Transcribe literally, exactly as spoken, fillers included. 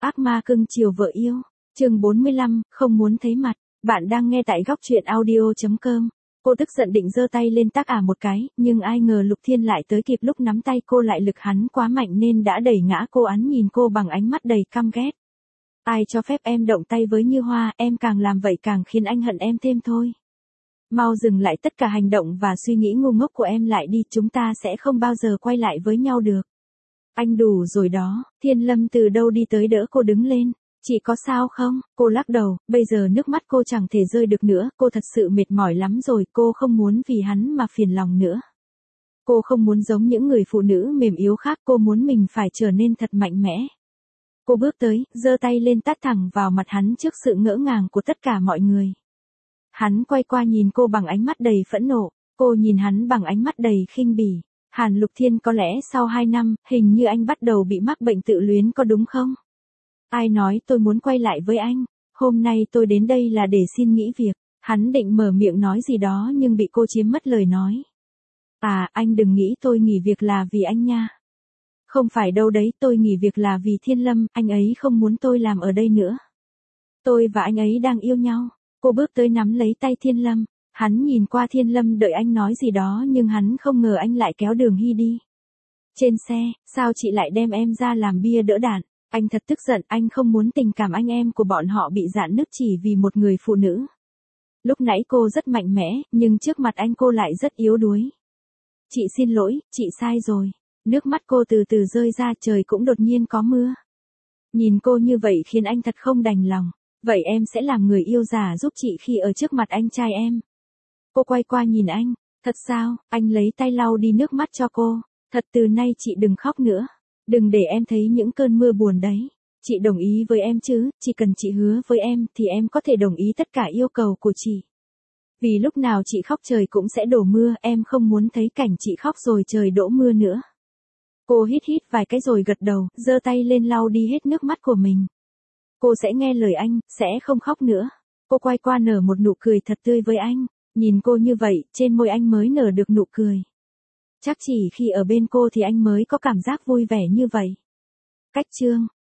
Ác ma cưng chiều vợ yêu. Chương bốn mươi lăm, không muốn thấy mặt. Bạn đang nghe tại góc truyện audio chấm com. Cô tức giận định giơ tay lên tác ả một cái, nhưng ai ngờ Lục Thiên lại tới kịp lúc nắm tay cô lại lực hắn quá mạnh nên đã đẩy ngã cô. Hắn nhìn cô bằng ánh mắt đầy căm ghét. Ai cho phép em động tay với Như Hoa, em càng làm vậy càng khiến anh hận em thêm thôi. Mau dừng lại tất cả hành động và suy nghĩ ngu ngốc của em lại đi, chúng ta sẽ không bao giờ quay lại với nhau được. Anh đủ rồi đó. Thiên Lâm từ đâu đi tới đỡ cô đứng lên. Chị có sao không? Cô lắc đầu, bây giờ nước mắt cô chẳng thể rơi được nữa, cô thật sự mệt mỏi lắm rồi, cô không muốn vì hắn mà phiền lòng nữa. Cô không muốn giống những người phụ nữ mềm yếu khác, cô muốn mình phải trở nên thật mạnh mẽ. Cô bước tới, giơ tay lên tát thẳng vào mặt hắn trước sự ngỡ ngàng của tất cả mọi người. Hắn quay qua nhìn cô bằng ánh mắt đầy phẫn nộ, cô nhìn hắn bằng ánh mắt đầy khinh bỉ. Hàn Lục Thiên, có lẽ sau hai năm, hình như anh bắt đầu bị mắc bệnh tự luyến có đúng không? Ai nói tôi muốn quay lại với anh? Hôm nay tôi đến đây là để xin nghỉ việc. Hắn định mở miệng nói gì đó nhưng bị cô chiếm mất lời nói. À, anh đừng nghĩ tôi nghỉ việc là vì anh nha. Không phải đâu đấy, tôi nghỉ việc là vì Thiên Lâm, anh ấy không muốn tôi làm ở đây nữa. Tôi và anh ấy đang yêu nhau. Cô bước tới nắm lấy tay Thiên Lâm. Hắn nhìn qua Thiên Lâm đợi anh nói gì đó nhưng hắn không ngờ anh lại kéo Đường Hy đi. Trên xe, sao chị lại đem em ra làm bia đỡ đạn? Anh thật tức giận, anh không muốn tình cảm anh em của bọn họ bị rạn nứt chỉ vì một người phụ nữ. Lúc nãy cô rất mạnh mẽ, nhưng trước mặt anh cô lại rất yếu đuối. Chị xin lỗi, chị sai rồi. Nước mắt cô từ từ rơi ra, trời cũng đột nhiên có mưa. Nhìn cô như vậy khiến anh thật không đành lòng. Vậy em sẽ làm người yêu giả giúp chị khi ở trước mặt anh trai em. Cô quay qua nhìn anh. Thật sao? Anh lấy tay lau đi nước mắt cho cô. Thật, từ nay chị đừng khóc nữa. Đừng để em thấy những cơn mưa buồn đấy. Chị đồng ý với em chứ, chỉ cần chị hứa với em thì em có thể đồng ý tất cả yêu cầu của chị. Vì lúc nào chị khóc trời cũng sẽ đổ mưa, em không muốn thấy cảnh chị khóc rồi trời đổ mưa nữa. Cô hít hít vài cái rồi gật đầu, giơ tay lên lau đi hết nước mắt của mình. Cô sẽ nghe lời anh, sẽ không khóc nữa. Cô quay qua nở một nụ cười thật tươi với anh. Nhìn cô như vậy, trên môi anh mới nở được nụ cười. Chắc chỉ khi ở bên cô thì anh mới có cảm giác vui vẻ như vậy. Cách chương